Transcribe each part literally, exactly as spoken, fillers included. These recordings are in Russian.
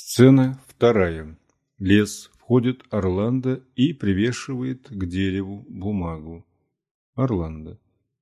Сцена вторая. Лес. Входит Орландо и привешивает к дереву бумагу. Орландо.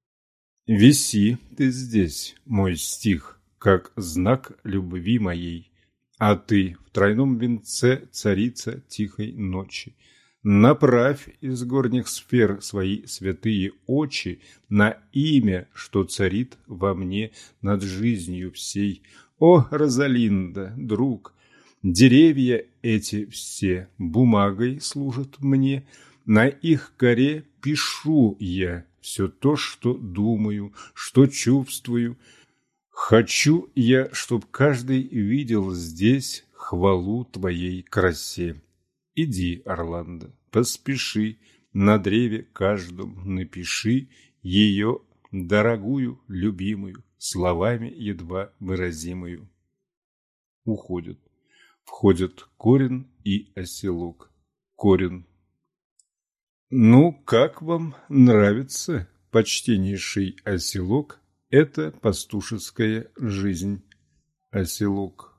Виси ты здесь, мой стих, как знак любви моей, а ты в тройном венце царица тихой ночи. Направь из горних сфер свои святые очи на имя, что царит во мне над жизнью всей. О, Розалинда, друг! Деревья эти все бумагой служат мне, на их коре пишу я все то, что думаю, что чувствую. Хочу я, чтоб каждый видел здесь хвалу твоей красе. Иди, Орландо, поспеши, на древе каждом напиши ее дорогую, любимую, словами едва выразимую. Уходят. Входят Корин и Оселок. Корин. Ну, как вам нравится, почтеннейший Оселок, эта пастушеская жизнь? Оселок.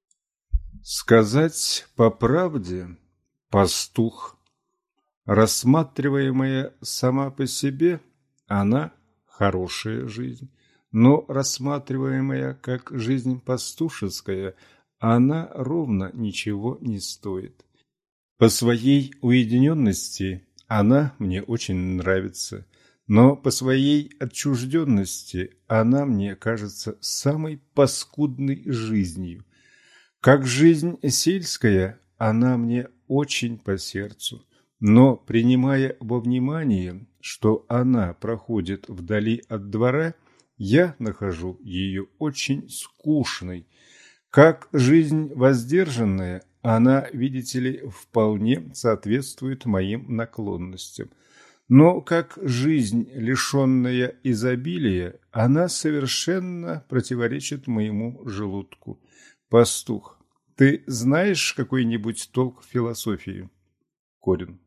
Сказать по правде, пастух, рассматриваемая сама по себе, она хорошая жизнь, но рассматриваемая как жизнь пастушеская, она ровно ничего не стоит. По своей уединенности она мне очень нравится, но по своей отчужденности она мне кажется самой паскудной жизнью. Как жизнь сельская, она мне очень по сердцу, но, принимая во внимание, что она проходит вдали от двора, я нахожу ее очень скучной. Как жизнь воздержанная, она, видите ли, вполне соответствует моим наклонностям. Но как жизнь, лишенная изобилия, она совершенно противоречит моему желудку. Пастух, ты знаешь какой-нибудь толк в философии? Корин.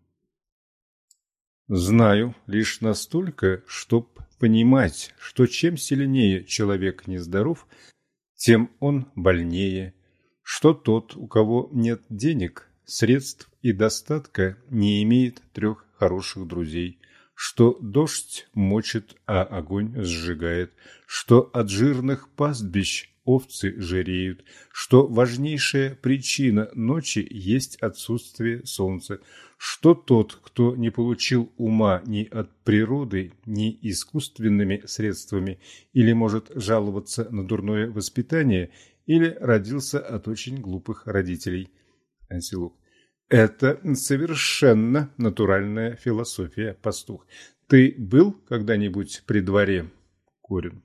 Знаю лишь настолько, чтоб понимать, что чем сильнее человек нездоров, тем он больнее, что тот, у кого нет денег, средств и достатка, не имеет трех хороших друзей, что дождь мочит, а огонь сжигает, что от жирных пастбищ овцы жиреют, что важнейшая причина ночи есть отсутствие солнца, что тот, кто не получил ума ни от природы, ни искусственными средствами, или может жаловаться на дурное воспитание, или родился от очень глупых родителей. Оселок. Это совершенно натуральная философия, пастух. Ты был когда-нибудь при дворе? Корин.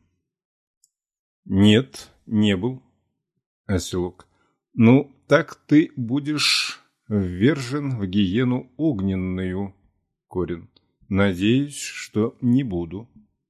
Нет, не был. Оселок. Ну, так ты будешь ввержен в гиену огненную. Корин. Надеюсь, что не буду.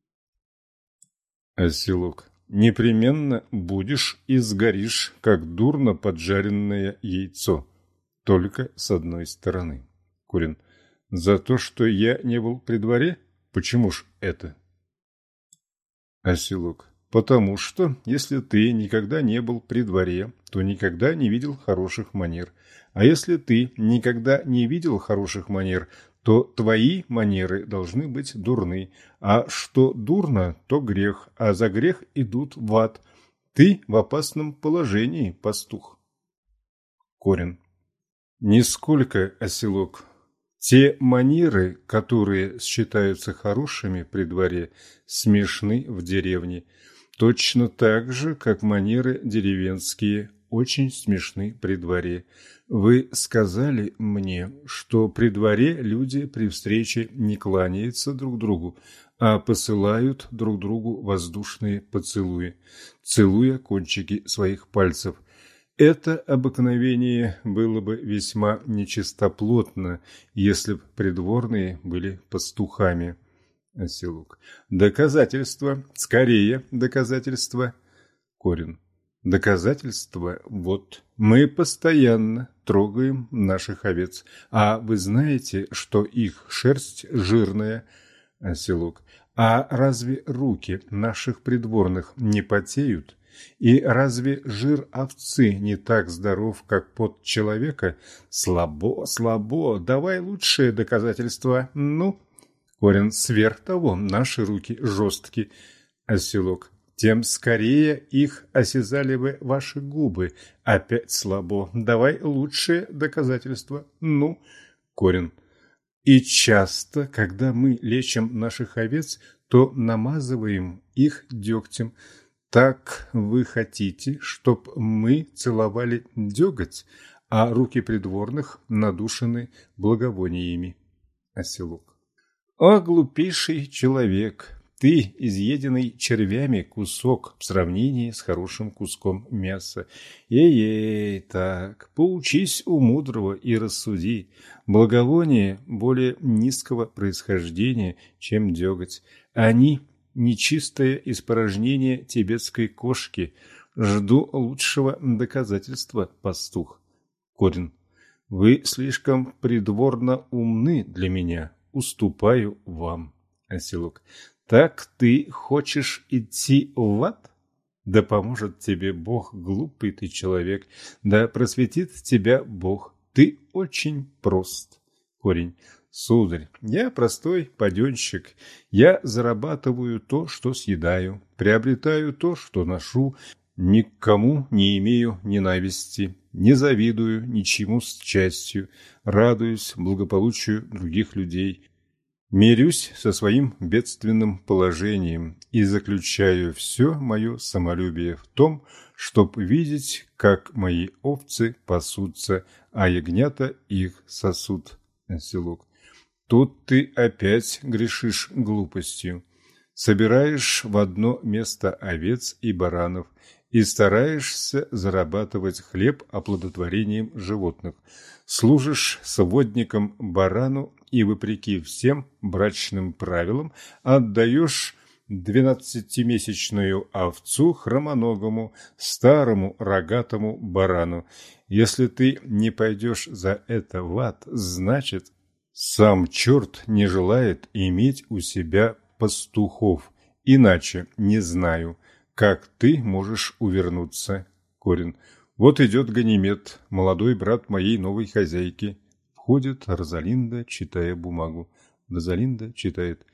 Оселок. Непременно будешь и сгоришь, как дурно поджаренное яйцо. Только с одной стороны. Корин. За то, что я не был при дворе? Почему ж это? Оселок. Потому что, если ты никогда не был при дворе, то никогда не видел хороших манер. А если ты никогда не видел хороших манер, то твои манеры должны быть дурны. А что дурно, то грех, а за грех идут в ад. Ты в опасном положении, пастух. Корин. Нисколько, Оселок. Те манеры, которые считаются хорошими при дворе, смешны в деревне. Точно так же, как манеры деревенские очень смешны при дворе. Вы сказали мне, что при дворе люди при встрече не кланяются друг другу, а посылают друг другу воздушные поцелуи, целуя кончики своих пальцев. Это обыкновение было бы весьма нечистоплотно, если б придворные были пастухами. Оселок. Доказательства. Скорее доказательства. Корин. Доказательства. Вот. Мы постоянно трогаем наших овец. А вы знаете, что их шерсть жирная? Оселок. А разве руки наших придворных не потеют? И разве жир овцы не так здоров, как пот человека? Слабо, слабо, давай лучшее доказательство. Ну, Корень, сверх того, наши руки жесткие. Оселок. Тем скорее их осязали бы ваши губы. Опять слабо. Давай лучшее доказательство. Ну, Корень. И часто, когда мы лечим наших овец, то намазываем их дегтем. Так вы хотите, чтоб мы целовали деготь, а руки придворных надушены благовониями? Оселок. О, глупейший человек! Ты, изъеденный червями кусок в сравнении с хорошим куском мяса. Ей-ей, так, поучись у мудрого и рассуди. Благовоние более низкого происхождения, чем деготь. Они – нечистое испорожнение тибетской кошки. Жду лучшего доказательства, пастух. Корень. Вы слишком придворно умны для меня. Уступаю вам. Оселок. Так ты хочешь идти в ад? Да поможет тебе Бог, глупый ты человек, да просветит тебя Бог. Ты очень прост. Корень. Сударь, я простой паденщик. Я зарабатываю то, что съедаю, приобретаю то, что ношу, никому не имею ненависти, не завидую ничему с частью, радуюсь благополучию других людей. Мирюсь со своим бедственным положением и заключаю все мое самолюбие в том, чтоб видеть, как мои овцы пасутся, а ягнята их сосут. Оселок. Тут ты опять грешишь глупостью. Собираешь в одно место овец и баранов и стараешься зарабатывать хлеб оплодотворением животных. Служишь сводником барану и, вопреки всем брачным правилам, отдаешь двенадцатимесячную овцу хромоногому, старому рогатому барану. Если ты не пойдешь за это в ад, значит, сам черт не желает иметь у себя пастухов. Иначе не знаю, как ты можешь увернуться. Корень. Вот идет Ганимед, молодой брат моей новой хозяйки. Входит Розалинда, читая бумагу. Розалинда читает.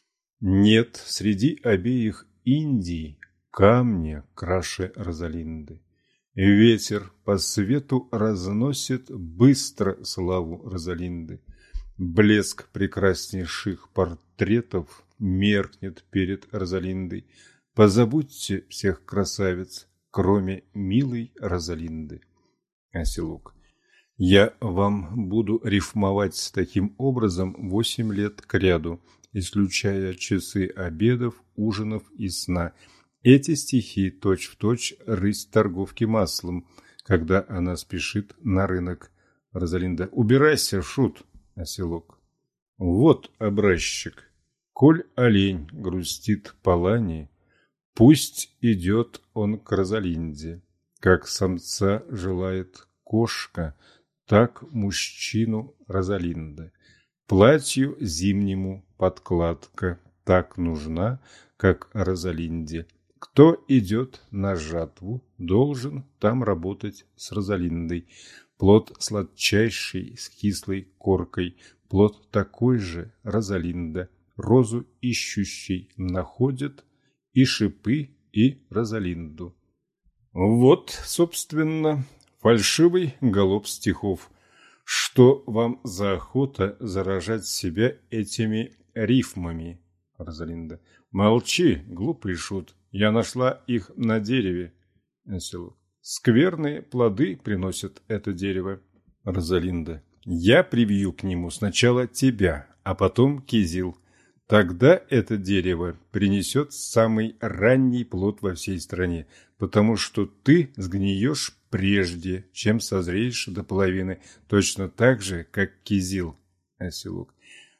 Нет среди обеих Индий камня краше Розалинды. Ветер по свету разносит быстро славу Розалинды. Блеск прекраснейших портретов меркнет перед Розалиндой. Позабудьте всех красавиц, кроме милой Розалинды. Оселок. Я вам буду рифмовать таким образом восемь лет кряду, исключая часы обедов, ужинов и сна. Эти стихи точь-в-точь рысь торговки маслом, когда она спешит на рынок. Розалинда. Убирайся, шут. Оселок. Вот образчик. Коль олень грустит по лани, пусть идет он к Розалинде. Как самца желает кошка, так мужчину Розалинда. Платью зимнему подкладка так нужна, как Розалинде. Кто идет на жатву, должен там работать с Розалиндой. Плод сладчайший с кислой коркой, плод такой же Розалинда. Розу ищущий находит и шипы, и Розалинду. Вот, собственно, фальшивый галоп стихов. Что вам за охота заражать себя этими рифмами, Розалинда? Молчи, глупый шут, я нашла их на дереве. Оселок. Скверные плоды приносит это дерево. Розалинда. Я привью к нему сначала тебя, а потом кизил. Тогда это дерево принесет самый ранний плод во всей стране, потому что ты сгниешь прежде, чем созреешь до половины, точно так же, как кизил. Оселок.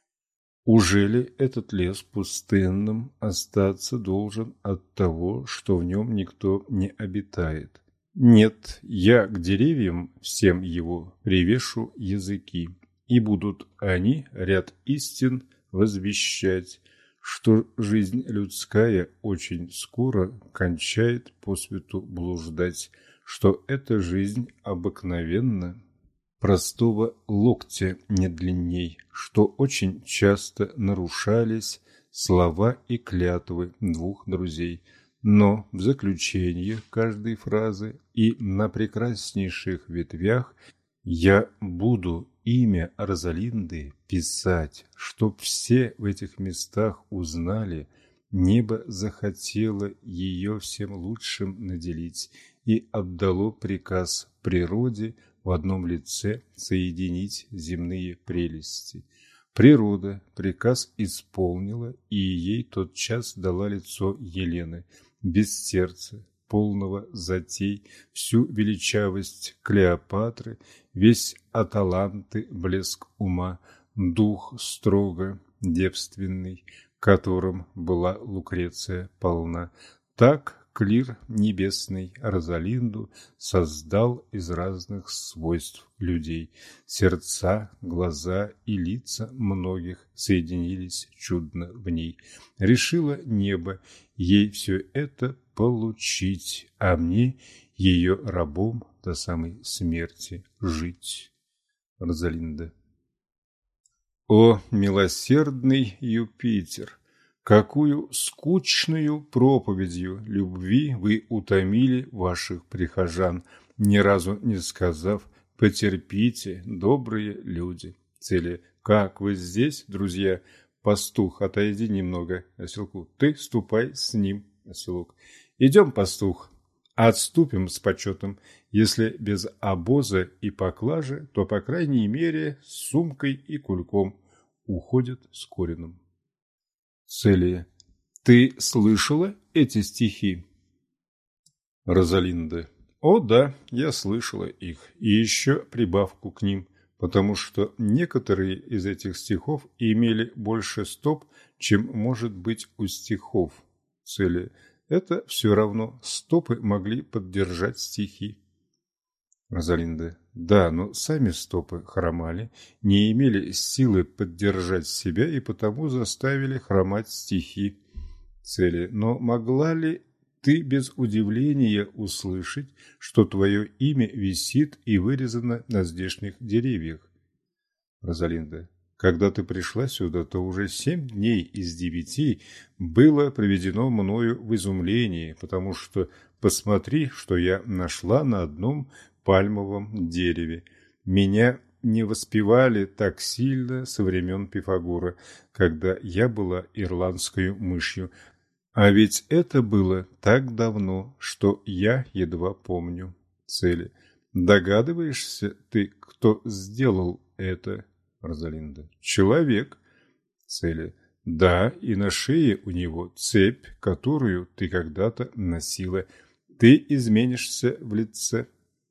Ужели этот лес пустынным остаться должен от того, что в нем никто не обитает? Нет, я к деревьям всем его привешу языки, и будут они ряд истин возвещать, что жизнь людская очень скоро кончает по свету блуждать, что эта жизнь обыкновенно простого локтя не длинней, что очень часто нарушались слова и клятвы двух друзей, но в заключение каждой фразы и на прекраснейших ветвях я буду имя Розалинды писать, чтоб все в этих местах узнали, небо захотело ее всем лучшим наделить и отдало приказ природе в одном лице соединить земные прелести. Природа приказ исполнила, и ей тотчас дала лицо Елены, без сердца, полного затей, всю величавость Клеопатры, весь аталанты блеск ума, дух строго девственный, которым была Лукреция полна. Так клир небесный Розалинду создал из разных свойств людей. Сердца, глаза и лица многих соединились чудно в ней. Решило небо ей все это получить, а мне, ее рабом, до самой смерти жить. Розалинда. О, милосердный Юпитер! Какую скучную проповедью любви вы утомили ваших прихожан, ни разу не сказав «потерпите, добрые люди». Цели: как вы здесь, друзья? Пастух, отойди немного, оселку. Ты ступай с ним, оселок. Идем, пастух, отступим с почетом. Если без обоза и поклажи, то, по крайней мере, с сумкой и кульком уходят с Корином. Целия. Ты слышала эти стихи? Розалинда. О да, я слышала их, и еще прибавку к ним, потому что некоторые из этих стихов имели больше стоп, чем может быть у стихов. Целия. Это все равно, стопы могли поддержать стихи. Розалинда. Да, но сами стопы хромали, не имели силы поддержать себя и потому заставили хромать стихи. Цели. Но могла ли ты без удивления услышать, что твое имя висит и вырезано на здешних деревьях? Розалинда. Когда ты пришла сюда, то уже семь дней из девяти было проведено мною в изумлении, потому что посмотри, что я нашла на одном пальмовом дереве. Меня не воспевали так сильно со времен Пифагора, когда я была ирландской мышью. А ведь это было так давно, что я едва помню цели. Догадываешься ты, кто сделал это, Розалинда? Человек. Цели. Да, и на шее у него цепь, которую ты когда-то носила. Ты изменишься в лице.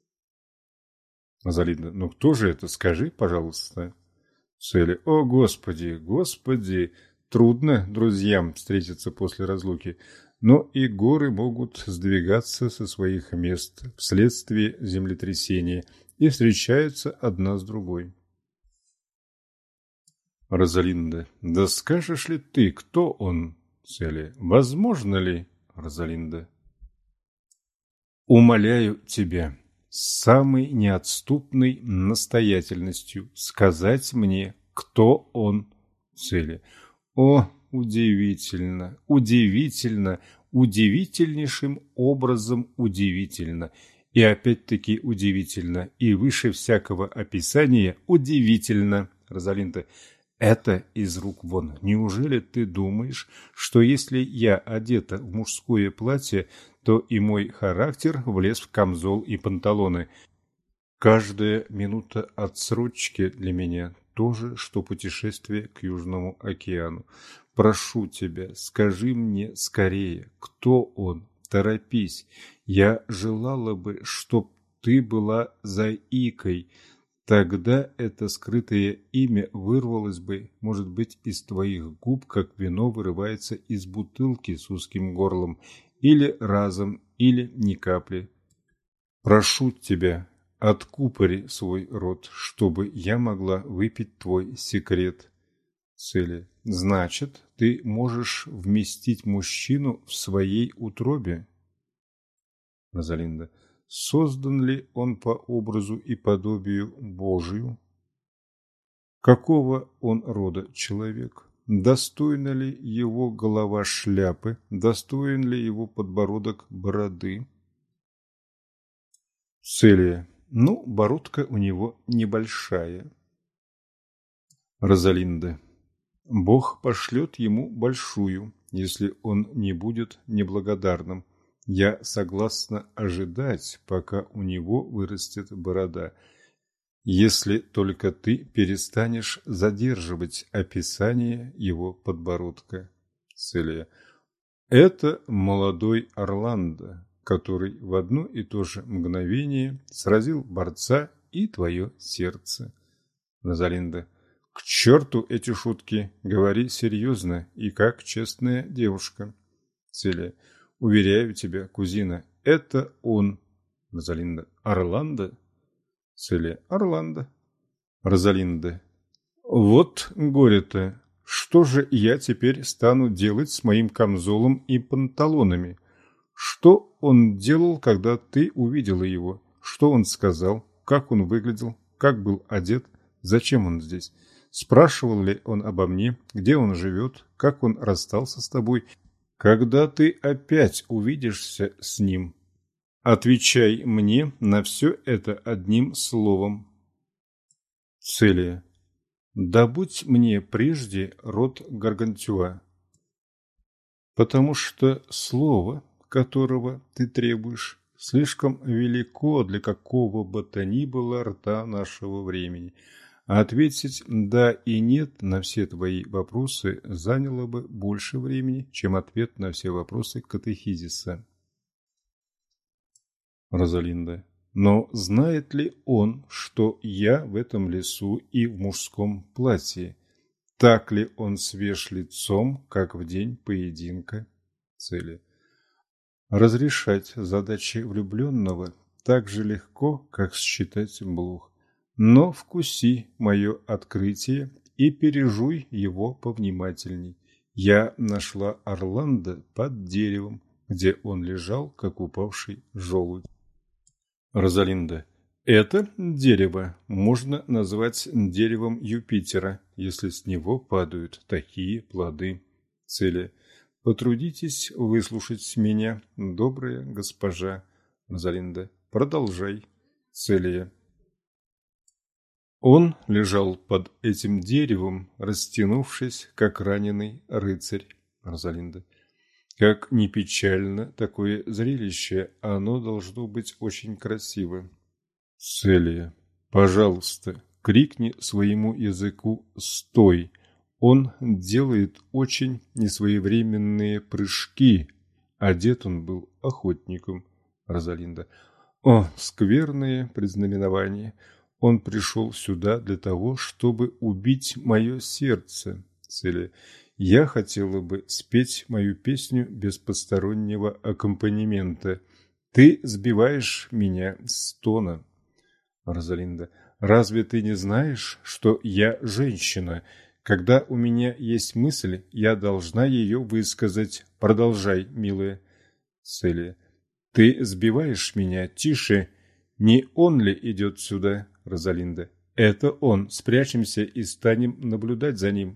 Розалинда. Ну кто же это? Скажи, пожалуйста. Цели. О, Господи, Господи! Трудно друзьям встретиться после разлуки, но и горы могут сдвигаться со своих мест вследствие землетрясения и встречаются одна с другой. Розалинда. Да скажешь ли ты, кто он? Цели. Возможно ли, Розалинда? Умоляю тебя с самой неотступной настоятельностью сказать мне, кто он. Цели. О, удивительно, удивительно, удивительнейшим образом удивительно. И опять-таки удивительно, и выше всякого описания удивительно, Розалинда. Это из рук вон. Неужели ты думаешь, что если я одета в мужское платье, то и мой характер влез в камзол и панталоны? Каждая минута отсрочки для меня то же, что путешествие к Южному океану. Прошу тебя, скажи мне скорее, кто он? Торопись. Я желала бы, чтоб ты была заикой. Тогда это скрытое имя вырвалось бы, может быть, из твоих губ, как вино вырывается из бутылки с узким горлом, или разом, или ни капли. Прошу тебя, откупори свой рот, чтобы я могла выпить твой секрет. Целия. Значит, ты можешь вместить мужчину в своей утробе? Розалинда. Создан ли он по образу и подобию Божию? Какого он рода человек? Достойна ли его голова шляпы? Достоин ли его подбородок бороды? Целия. Ну, бородка у него небольшая. Розалинда. Бог пошлет ему большую, если он не будет неблагодарным. Я согласна ожидать, пока у него вырастет борода, если только ты перестанешь задерживать описание его подбородка. Целия. Это молодой Орландо, который в одно и то же мгновение сразил борца и твое сердце. Розалинда. К черту эти шутки, говори серьезно и как честная девушка. Целия. Уверяю тебя, кузина, это он. Розалинда. Орландо? Целия. Орландо. Розалинда. Вот горе-то. Что же я теперь стану делать с моим камзолом и панталонами? Что он делал, когда ты увидела его? Что он сказал? Как он выглядел? Как был одет? Зачем он здесь? Спрашивал ли он обо мне? Где он живет? Как он расстался с тобой? Когда ты опять увидишься с ним? Отвечай мне на все это одним словом. Целия. Добудь мне прежде род Гаргантюа, потому что слово, которого ты требуешь, слишком велико для какого бы то ни было рта нашего времени. А ответить «да» и «нет» на все твои вопросы заняло бы больше времени, чем ответ на все вопросы катехизиса. Розалинда. Но знает ли он, что я в этом лесу и в мужском платье? Так ли он свеж лицом, как в день поединка? Цели. Разрешать задачи влюбленного так же легко, как считать блух. Но вкуси мое открытие и пережуй его повнимательней. Я нашла Орландо под деревом, где он лежал, как упавший желудь. Розалинда. Это дерево можно назвать деревом Юпитера, если с него падают такие плоды. Целия. Потрудитесь выслушать меня, добрая госпожа. Розалинда. Продолжай. Целия. Он лежал под этим деревом, растянувшись, как раненый рыцарь. Розалинда. Как ни печально такое зрелище, оно должно быть очень красиво. Целия. Пожалуйста, крикни своему языку «стой». Он делает очень несвоевременные прыжки. Одет он был охотником. Розалинда. О, скверное предзнаменование. Он пришел сюда для того, чтобы убить мое сердце. Целия. Я хотела бы спеть мою песню без постороннего аккомпанемента. Ты сбиваешь меня с тона. Розалинда. Разве ты не знаешь, что я женщина? Когда у меня есть мысль, я должна ее высказать. Продолжай, милая. Целия. Ты сбиваешь меня. Тише. Не он ли идет сюда? Розалинда. Это он. Спрячемся и станем наблюдать за ним.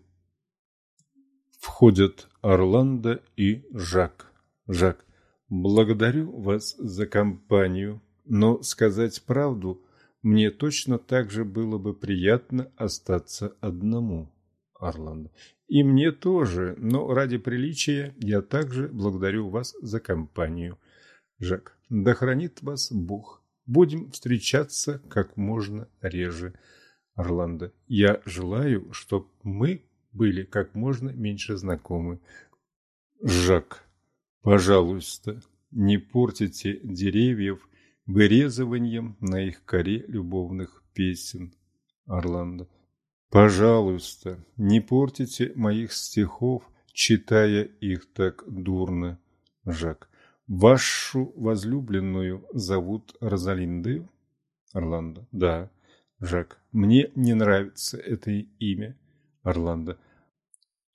Входят Орландо и Жак. Жак. Благодарю вас за компанию, но сказать правду, мне точно так же было бы приятно остаться одному. Орландо. И мне тоже, но ради приличия я также благодарю вас за компанию. Жак. Да хранит вас Бог. Будем встречаться как можно реже. Орландо. Я желаю, чтобы мы были как можно меньше знакомы. Жак. Пожалуйста, не портите деревьев вырезыванием на их коре любовных песен. Орландо. Пожалуйста, не портите моих стихов, читая их так дурно. Жак. Вашу возлюбленную зовут Розалиндою? Орландо. Да. Жак. Мне не нравится это имя. Орландо.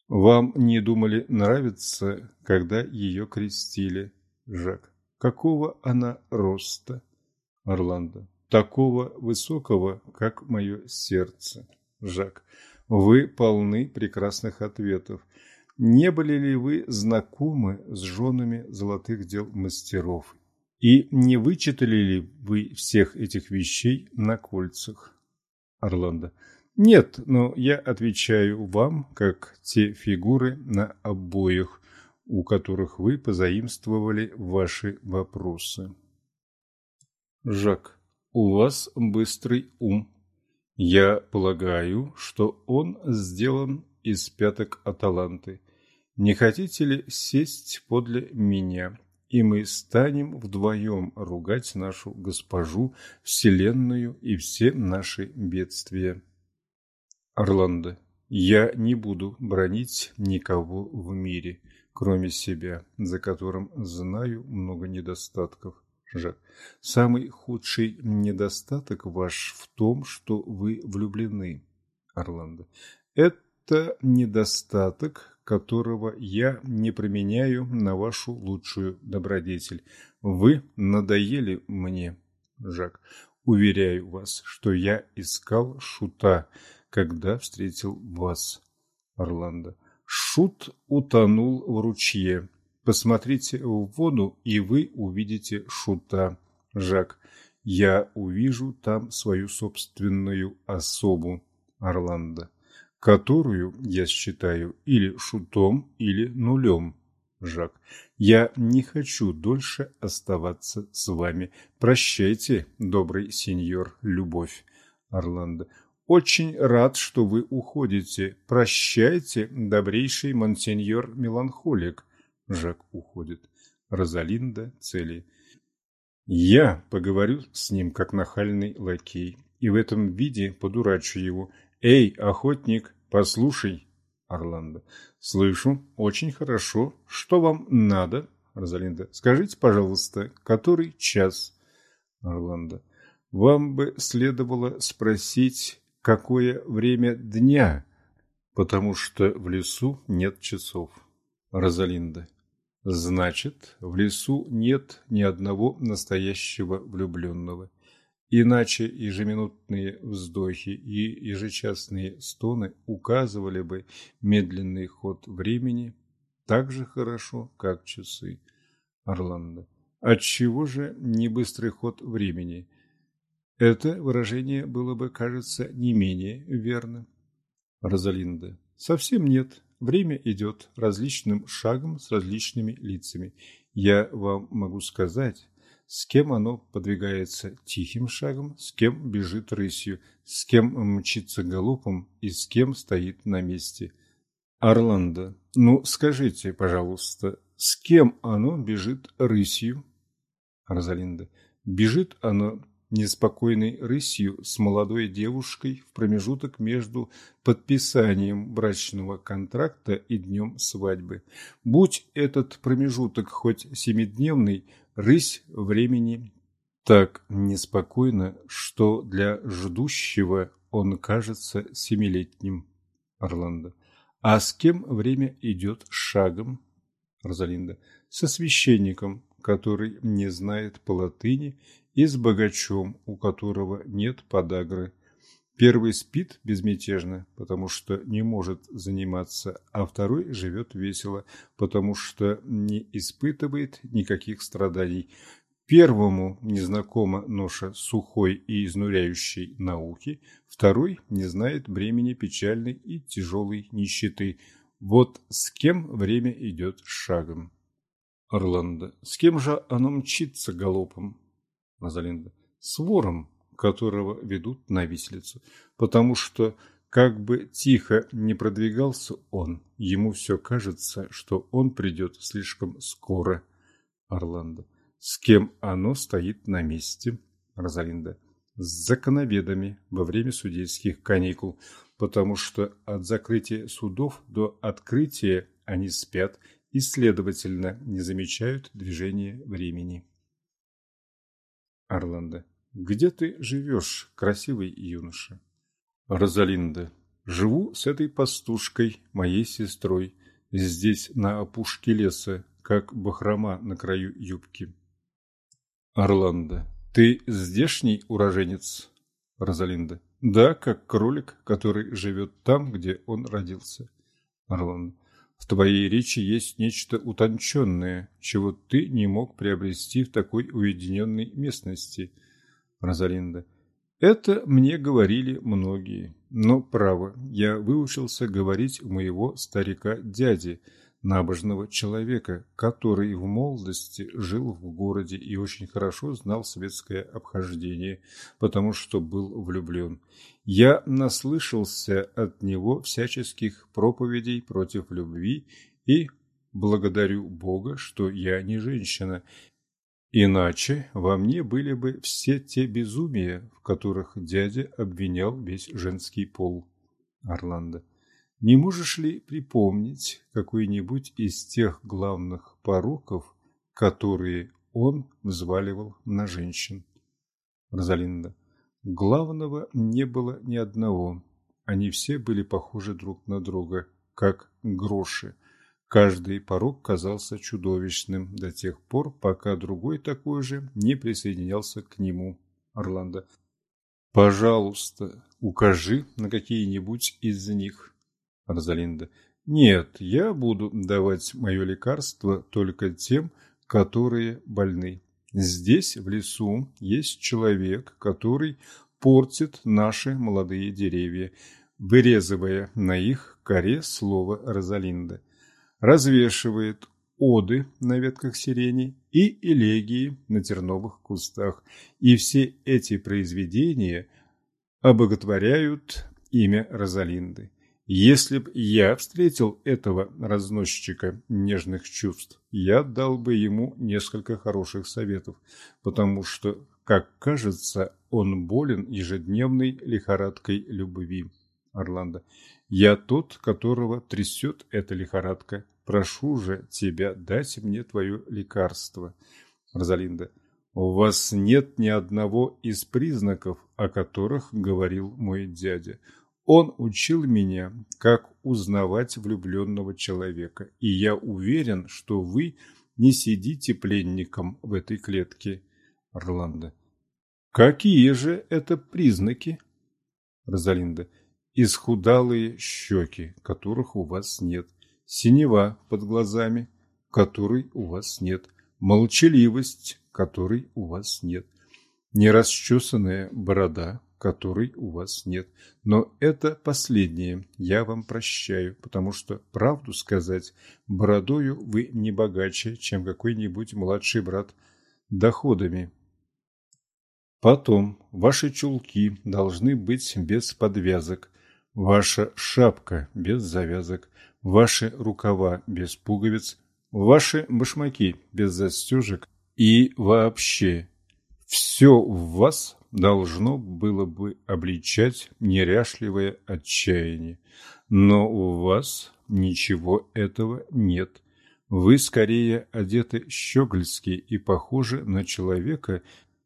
Вам не думали нравиться, когда ее крестили, Жак? Какого она роста, Орландо? Такого высокого, как мое сердце, Жак. Вы полны прекрасных ответов. Не были ли вы знакомы с женами золотых дел мастеров? И не вычитали ли вы всех этих вещей на кольцах, Орландо? Нет, но я отвечаю вам, как те фигуры на обоях, у которых вы позаимствовали ваши вопросы. Жак, у вас быстрый ум. Я полагаю, что он сделан из пяток Аталанты. Не хотите ли сесть подле меня, и мы станем вдвоем ругать нашу госпожу, вселенную и все наши бедствия? Орландо, я не буду бранить никого в мире, кроме себя, за которым знаю много недостатков. Жак, самый худший недостаток ваш в том, что вы влюблены, Орландо. Это недостаток, которого я не променяю на вашу лучшую добродетель. Вы надоели мне, Жак. Уверяю вас, что я искал шута, когда встретил вас, Орландо. Шут утонул в ручье. Посмотрите в воду, и вы увидите шута, Жак. Я увижу там свою собственную особу, Орландо, которую я считаю или шутом, или нулем, Жак. Я не хочу дольше оставаться с вами. Прощайте, добрый сеньор Любовь, Орландо. Очень рад, что вы уходите. Прощайте, добрейший монсеньор Меланхолик. Жак уходит. Розалинда Цели. Я поговорю с ним, как нахальный лакей, и в этом виде подурачу его. Эй, охотник, послушай, Орландо. Слышу, очень хорошо. Что вам надо, Розалинда? Скажите, пожалуйста, который час? Орландо. Вам бы следовало спросить, какое время дня, потому что в лесу нет часов. Розалинда. Значит, в лесу нет ни одного настоящего влюбленного. Иначе ежеминутные вздохи и ежечасные стоны указывали бы медленный ход времени так же хорошо, как часы. Орландо. Отчего же не быстрый ход времени? Это выражение было бы, кажется, не менее верным. Розалинда. Совсем нет. Время идет различным шагом с различными лицами. Я вам могу сказать, с кем оно подвигается тихим шагом, с кем бежит рысью, с кем мчится галопом и с кем стоит на месте. Орландо. Ну, скажите, пожалуйста, с кем оно бежит рысью? Розалинда. Бежит оно неспокойной рысью с молодой девушкой в промежуток между подписанием брачного контракта и днем свадьбы. Будь этот промежуток хоть семидневный, рысь времени так неспокойна, что для ждущего он кажется семилетним. Орландо. А с кем время идет шагом? Розалинда. Со священником, который не знает по-латыни, и с богачом, у которого нет подагры. Первый спит безмятежно, потому что не может заниматься, а второй живет весело, потому что не испытывает никаких страданий. Первому незнакома ноша сухой и изнуряющей науки, второй не знает бремени печальной и тяжелой нищеты. Вот с кем время идет шагом. Орландо. С кем же оно мчится галопом? Розалинда. С вором, которого ведут на виселицу, потому что, как бы тихо не продвигался он, ему все кажется, что он придет слишком скоро. Орландо. С кем оно стоит на месте? Розалинда. С законоведами во время судейских каникул, потому что от закрытия судов до открытия они спят и, следовательно, не замечают движения времени. Орландо. Где ты живешь, красивый юноша? Розалинда. Живу с этой пастушкой, моей сестрой, здесь на опушке леса, как бахрома на краю юбки. Орландо. Ты здешний уроженец? Розалинда. Да, как кролик, который живет там, где он родился. Орландо. В твоей речи есть нечто утонченное, чего ты не мог приобрести в такой уединенной местности. Розалинда. Это мне говорили многие, но, право, я выучился говорить у моего старика-дяди, набожного человека, который в молодости жил в городе и очень хорошо знал светское обхождение, потому что был влюблен. Я наслышался от него всяческих проповедей против любви и благодарю Бога, что я не женщина. Иначе во мне были бы все те безумия, в которых дядя обвинял весь женский пол. Орландо. Не можешь ли припомнить какой-нибудь из тех главных пороков, которые он взваливал на женщин? Розалинда. Главного не было ни одного. Они все были похожи друг на друга, как гроши. Каждый порок казался чудовищным до тех пор, пока другой такой же не присоединялся к нему. Орландо. Пожалуйста, укажи на какие-нибудь из них. Розалинда. Нет, я буду давать мое лекарство только тем, которые больны. Здесь, в лесу, есть человек, который портит наши молодые деревья, вырезывая на их коре слово Розалинда. Развешивает оды на ветках сирени и элегии на терновых кустах. И все эти произведения обоготворяют имя Розалинды. Если б я встретил этого разносчика нежных чувств, я дал бы ему несколько хороших советов, потому что, как кажется, он болен ежедневной лихорадкой любви. Орландо. Я тот, которого трясет эта лихорадка. Прошу же тебя дать мне твое лекарство. Розалинда. У вас нет ни одного из признаков, о которых говорил мой дядя. Он учил меня, как узнавать влюбленного человека, и я уверен, что вы не сидите пленником в этой клетке. Орландо. Какие же это признаки? Розалинда. Исхудалые щеки, которых у вас нет, синева под глазами, которой у вас нет, молчаливость, которой у вас нет, нерасчесанная борода, которой у вас нет. Но это последнее я вам прощаю, потому что, правду сказать, бородою вы не богаче, чем какой-нибудь младший брат доходами. Потом ваши чулки должны быть без подвязок, ваша шапка без завязок, ваши рукава без пуговиц, ваши башмаки без застежек и вообще все в вас должно было бы обличать неряшливое отчаяние. Но у вас ничего этого нет. Вы скорее одеты щегольски и похожи на человека,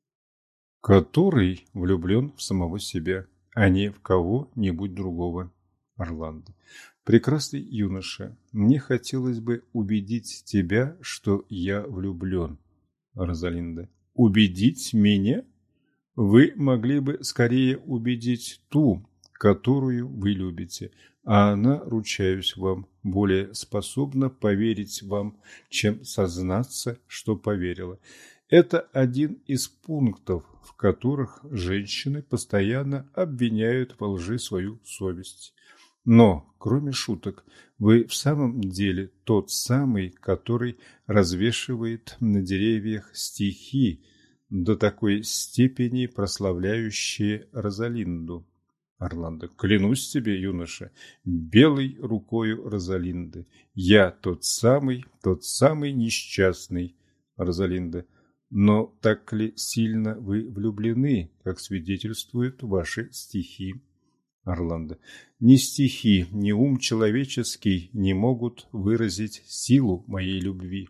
который влюблен в самого себя, а не в кого-нибудь другого. Орландо. Прекрасный юноша, мне хотелось бы убедить тебя, что я влюблен. Розалинда. Убедить меня? Вы могли бы скорее убедить ту, которую вы любите, а она, ручаюсь вам, более способна поверить вам, чем сознаться, что поверила. Это один из пунктов, в которых женщины постоянно обвиняют во лжи свою совесть. Но, кроме шуток, вы в самом деле тот самый, который развешивает на деревьях стихи, до такой степени прославляющие Розалинду. Орландо. Клянусь тебе, юноша, белой рукою Розалинды. Я тот самый, тот самый несчастный. Розалинда. Но так ли сильно вы влюблены, как свидетельствуют ваши стихи? Орландо. Ни стихи, ни ум человеческий не могут выразить силу моей любви.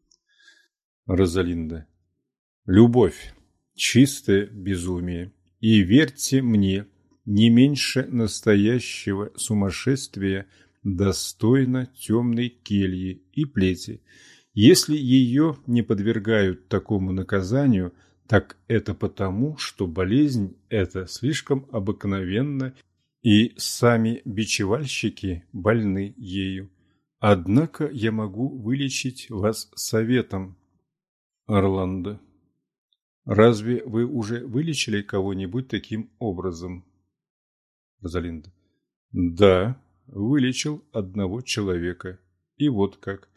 Розалинда. Любовь – чистое безумие, и верьте мне, не меньше настоящего сумасшествия достойна темной кельи и плети. Если ее не подвергают такому наказанию, так это потому, что болезнь эта слишком обыкновенна, и сами бичевальщики больны ею. Однако я могу вылечить вас советом, Орландо. Разве вы уже вылечили кого-нибудь таким образом? Розалинда. Да, вылечил одного человека. И вот как.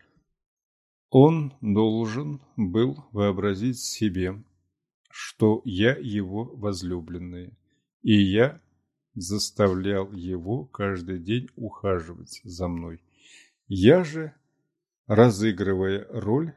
Он должен был вообразить себе, что я его возлюбленная, и я заставлял его каждый день ухаживать за мной. Я же, разыгрывая роль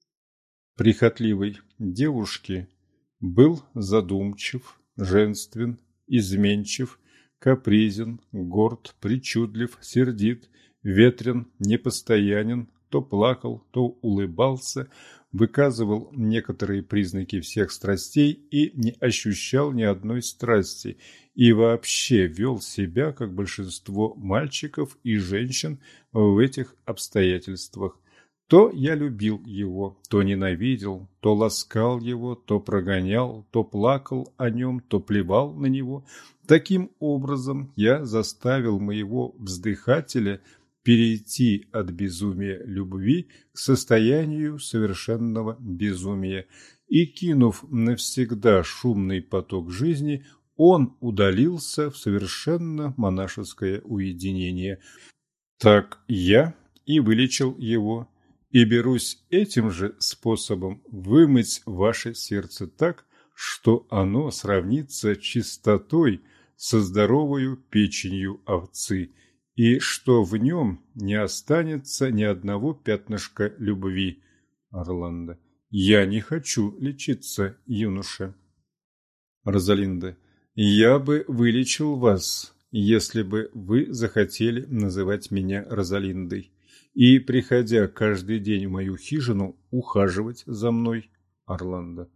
прихотливой девушки, был задумчив, женствен, изменчив, капризен, горд, причудлив, сердит, ветрен, непостоянен, то плакал, то улыбался, выказывал некоторые признаки всех страстей и не ощущал ни одной страсти, и вообще вел себя, как большинство мальчиков и женщин в этих обстоятельствах. То я любил его, то ненавидел, то ласкал его, то прогонял, то плакал о нем, то плевал на него. Таким образом я заставил моего вздыхателя перейти от безумия любви к состоянию совершенного безумия, и, кинув навсегда шумный поток жизни, он удалился в совершенно монашеское уединение. Так я и вылечил его, и берусь этим же способом вымыть ваше сердце так, что оно сравнится чистотой со здоровою печенью овцы, и что в нем не останется ни одного пятнышка любви. Орландо. Я не хочу лечиться, юноша. Розалинда. Я бы вылечил вас, если бы вы захотели называть меня Розалиндой и, приходя каждый день в мою хижину, ухаживать за мной. Орландо.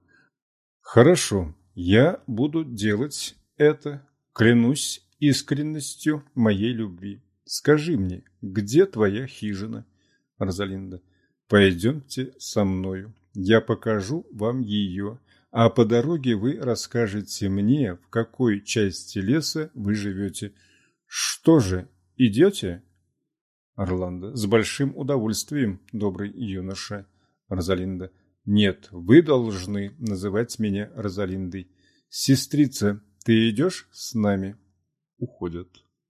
Хорошо, я буду делать это, клянусь искренностью моей любви. Скажи мне, где твоя хижина? Розалинда. Пойдемте со мною, я покажу вам ее, а по дороге вы расскажете мне, в какой части леса вы живете. Что же, идете? Орландо. С большим удовольствием, добрый юноша. Розалинда. Нет, вы должны называть меня Розалиндой. Сестрица, ты идешь с нами? Уходят.